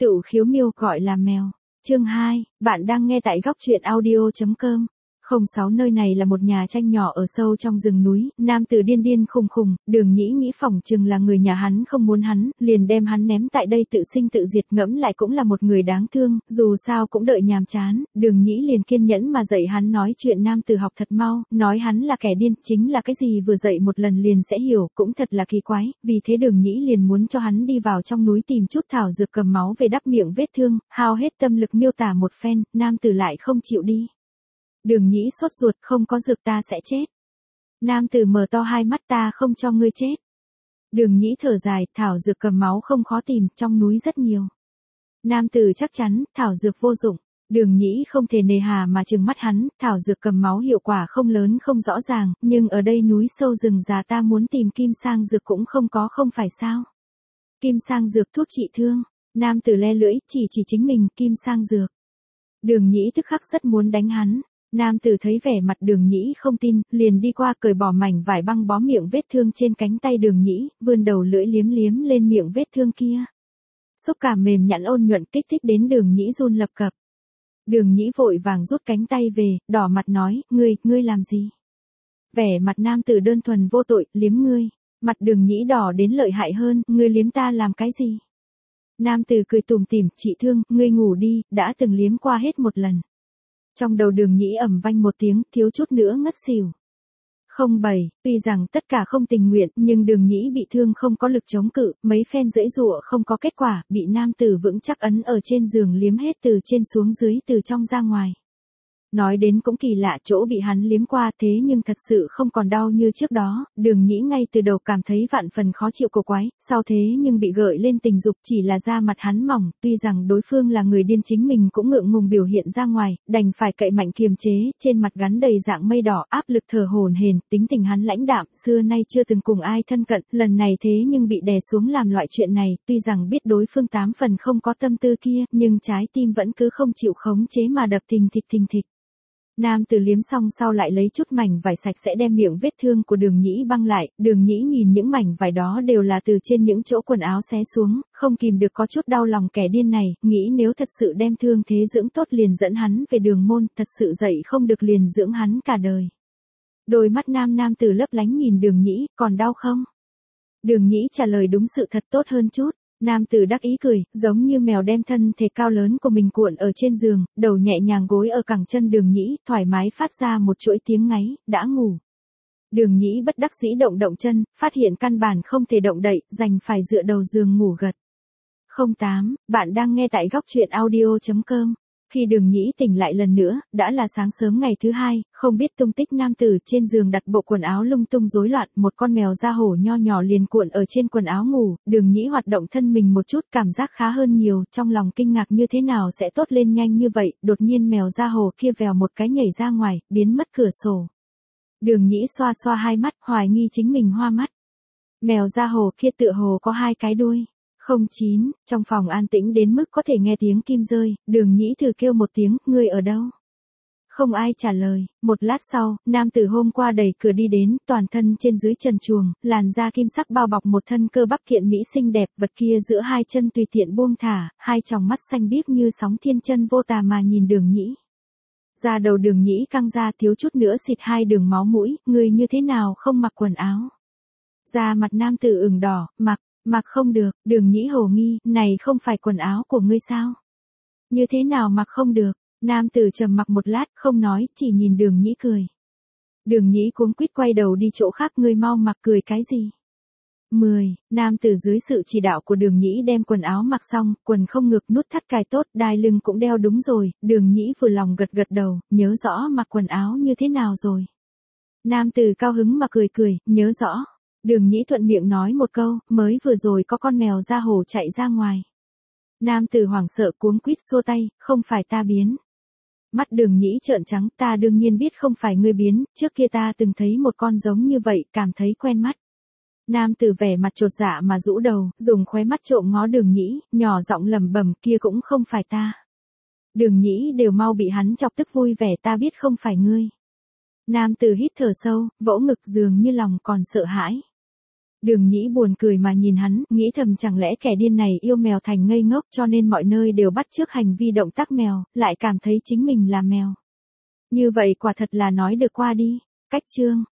Tự khiếu miêu gọi là mèo. Chương 2, bạn đang nghe tại góc truyện audio.com. 06 nơi này là một nhà tranh nhỏ ở sâu trong rừng núi, nam tử điên điên khùng khùng, Đường Nhĩ nghĩ phỏng chừng là người nhà hắn không muốn hắn, liền đem hắn ném tại đây tự sinh tự diệt, ngẫm lại cũng là một người đáng thương, dù sao cũng đợi nhàm chán, Đường Nhĩ liền kiên nhẫn mà dạy hắn nói chuyện. Nam tử học thật mau, nói hắn là kẻ điên, chính là cái gì vừa dạy một lần liền sẽ hiểu, cũng thật là kỳ quái, vì thế Đường Nhĩ liền muốn cho hắn đi vào trong núi tìm chút thảo dược cầm máu về đắp miệng vết thương, hao hết tâm lực miêu tả một phen, nam tử lại không chịu đi. Đường Nhĩ sốt ruột, không có dược ta sẽ chết. Nam tử mở to hai mắt, ta không cho ngươi chết. Đường Nhĩ thở dài, thảo dược cầm máu không khó tìm, trong núi rất nhiều. Nam tử chắc chắn, thảo dược vô dụng. Đường Nhĩ không thể nề hà mà trừng mắt hắn, thảo dược cầm máu hiệu quả không lớn không rõ ràng, nhưng ở đây núi sâu rừng già ta muốn tìm kim sang dược cũng không có, không phải sao. Kim sang dược thuốc trị thương. Nam tử le lưỡi, chỉ chính mình, kim sang dược. Đường Nhĩ tức khắc rất muốn đánh hắn. Nam tử thấy vẻ mặt Đường Nhĩ không tin, liền đi qua cởi bỏ mảnh vải băng bó miệng vết thương trên cánh tay Đường Nhĩ, vươn đầu lưỡi liếm liếm lên miệng vết thương kia. Xúc cảm mềm nhẵn ôn nhuận kích thích đến Đường Nhĩ run lập cập. Đường Nhĩ vội vàng rút cánh tay về, đỏ mặt nói, ngươi làm gì? Vẻ mặt nam tử đơn thuần vô tội, liếm ngươi. Mặt Đường Nhĩ đỏ đến lợi hại hơn, ngươi liếm ta làm cái gì? Nam tử cười tủm tỉm, trị thương, ngươi ngủ đi, đã từng liếm qua hết một lần. Trong đầu Đường Nhĩ ầm vang một tiếng, thiếu chút nữa ngất xỉu. 07, tuy rằng tất cả không tình nguyện, nhưng Đường Nhĩ bị thương không có lực chống cự, mấy phen giãy giụa không có kết quả, bị nam tử vững chắc ấn ở trên giường liếm hết từ trên xuống dưới, từ trong ra ngoài. Nói đến cũng kỳ lạ, chỗ bị hắn liếm qua thế nhưng thật sự không còn đau như trước đó, Đường Nhĩ ngay từ đầu cảm thấy vạn phần khó chịu cổ quái, sau thế nhưng bị gợi lên tình dục, chỉ là da mặt hắn mỏng, tuy rằng đối phương là người điên chính mình cũng ngượng ngùng biểu hiện ra ngoài, đành phải cậy mạnh kiềm chế, trên mặt gắn đầy dạng mây đỏ, áp lực thở hổn hển, tính tình hắn lãnh đạm, xưa nay chưa từng cùng ai thân cận, lần này thế nhưng bị đè xuống làm loại chuyện này, tuy rằng biết đối phương 8 phần không có tâm tư kia, nhưng trái tim vẫn cứ không chịu khống chế mà đập thình thịch. Nam tử liếm xong sau lại lấy chút mảnh vải sạch sẽ đem miệng vết thương của Đường Nhĩ băng lại, Đường Nhĩ nhìn những mảnh vải đó đều là từ trên những chỗ quần áo xé xuống, không kìm được có chút đau lòng kẻ điên này, nghĩ nếu thật sự đem thương thế dưỡng tốt liền dẫn hắn về đường môn, thật sự dậy không được liền dưỡng hắn cả đời. Đôi mắt nam tử lấp lánh nhìn Đường Nhĩ, còn đau không? Đường Nhĩ trả lời đúng sự thật, tốt hơn chút. Nam tử đắc ý cười, giống như mèo đem thân thể cao lớn của mình cuộn ở trên giường, đầu nhẹ nhàng gối ở cẳng chân Đường Nhĩ, thoải mái phát ra một chuỗi tiếng ngáy, đã ngủ. Đường Nhĩ bất đắc dĩ động chân, phát hiện căn bản không thể động đậy, đành phải dựa đầu giường ngủ gật. 08, bạn đang nghe tại góc truyện audio.com. Khi Đường Nhĩ tỉnh lại lần nữa, đã là sáng sớm ngày thứ hai, không biết tung tích nam tử trên giường đặt bộ quần áo lung tung rối loạn, một con mèo da hổ nho nhỏ liền cuộn ở trên quần áo ngủ, Đường Nhĩ hoạt động thân mình một chút, cảm giác khá hơn nhiều, trong lòng kinh ngạc như thế nào sẽ tốt lên nhanh như vậy, đột nhiên mèo da hổ kia vèo một cái nhảy ra ngoài, biến mất cửa sổ. Đường Nhĩ xoa xoa hai mắt, hoài nghi chính mình hoa mắt. Mèo da hổ kia tựa hồ có hai cái đuôi. 09, trong phòng an tĩnh đến mức có thể nghe tiếng kim rơi, Đường Nhĩ thử kêu một tiếng, ngươi ở đâu? Không ai trả lời, một lát sau, nam tử hôm qua đẩy cửa đi đến, toàn thân trên dưới trần truồng, làn da kim sắc bao bọc một thân cơ bắp kiện mỹ xinh đẹp, vật kia giữa hai chân tùy tiện buông thả, hai tròng mắt xanh biếc như sóng thiên chân vô tà mà nhìn Đường Nhĩ. Da đầu Đường Nhĩ căng ra thiếu chút nữa xịt hai đường máu mũi, ngươi như thế nào không mặc quần áo? Da mặt nam tử ửng đỏ, mặc không được, Đường Nhĩ hồ nghi, này không phải quần áo của ngươi sao? Như thế nào mặc không được? Nam tử trầm mặc một lát, không nói, chỉ nhìn Đường Nhĩ cười. Đường Nhĩ cuống quýt quay đầu đi chỗ khác, ngươi mau mặc, cười cái gì? 10, nam tử dưới sự chỉ đạo của Đường Nhĩ đem quần áo mặc xong, quần không ngực nút thắt cài tốt, đai lưng cũng đeo đúng rồi, Đường Nhĩ vừa lòng gật đầu, nhớ rõ mặc quần áo như thế nào rồi? Nam tử cao hứng mà cười, nhớ rõ. Đường Nhĩ thuận miệng nói một câu, mới vừa rồi có con mèo da hổ chạy ra ngoài. Nam tử hoảng sợ cuống quýt xua tay, không phải ta biến. Mắt Đường Nhĩ trợn trắng, ta đương nhiên biết không phải ngươi biến, trước kia ta từng thấy một con giống như vậy, cảm thấy quen mắt. Nam tử vẻ mặt chột dạ mà rũ đầu, dùng khóe mắt trộm ngó Đường Nhĩ, nhỏ giọng lẩm bẩm, kia cũng không phải ta. Đường Nhĩ đều mau bị hắn chọc tức vui vẻ, ta biết không phải ngươi. Nam tử hít thở sâu, vỗ ngực dường như lòng còn sợ hãi. Đường Nhĩ buồn cười mà nhìn hắn, nghĩ thầm chẳng lẽ kẻ điên này yêu mèo thành ngây ngốc cho nên mọi nơi đều bắt chước hành vi động tác mèo, lại cảm thấy chính mình là mèo. Như vậy quả thật là nói được qua đi. Cách chương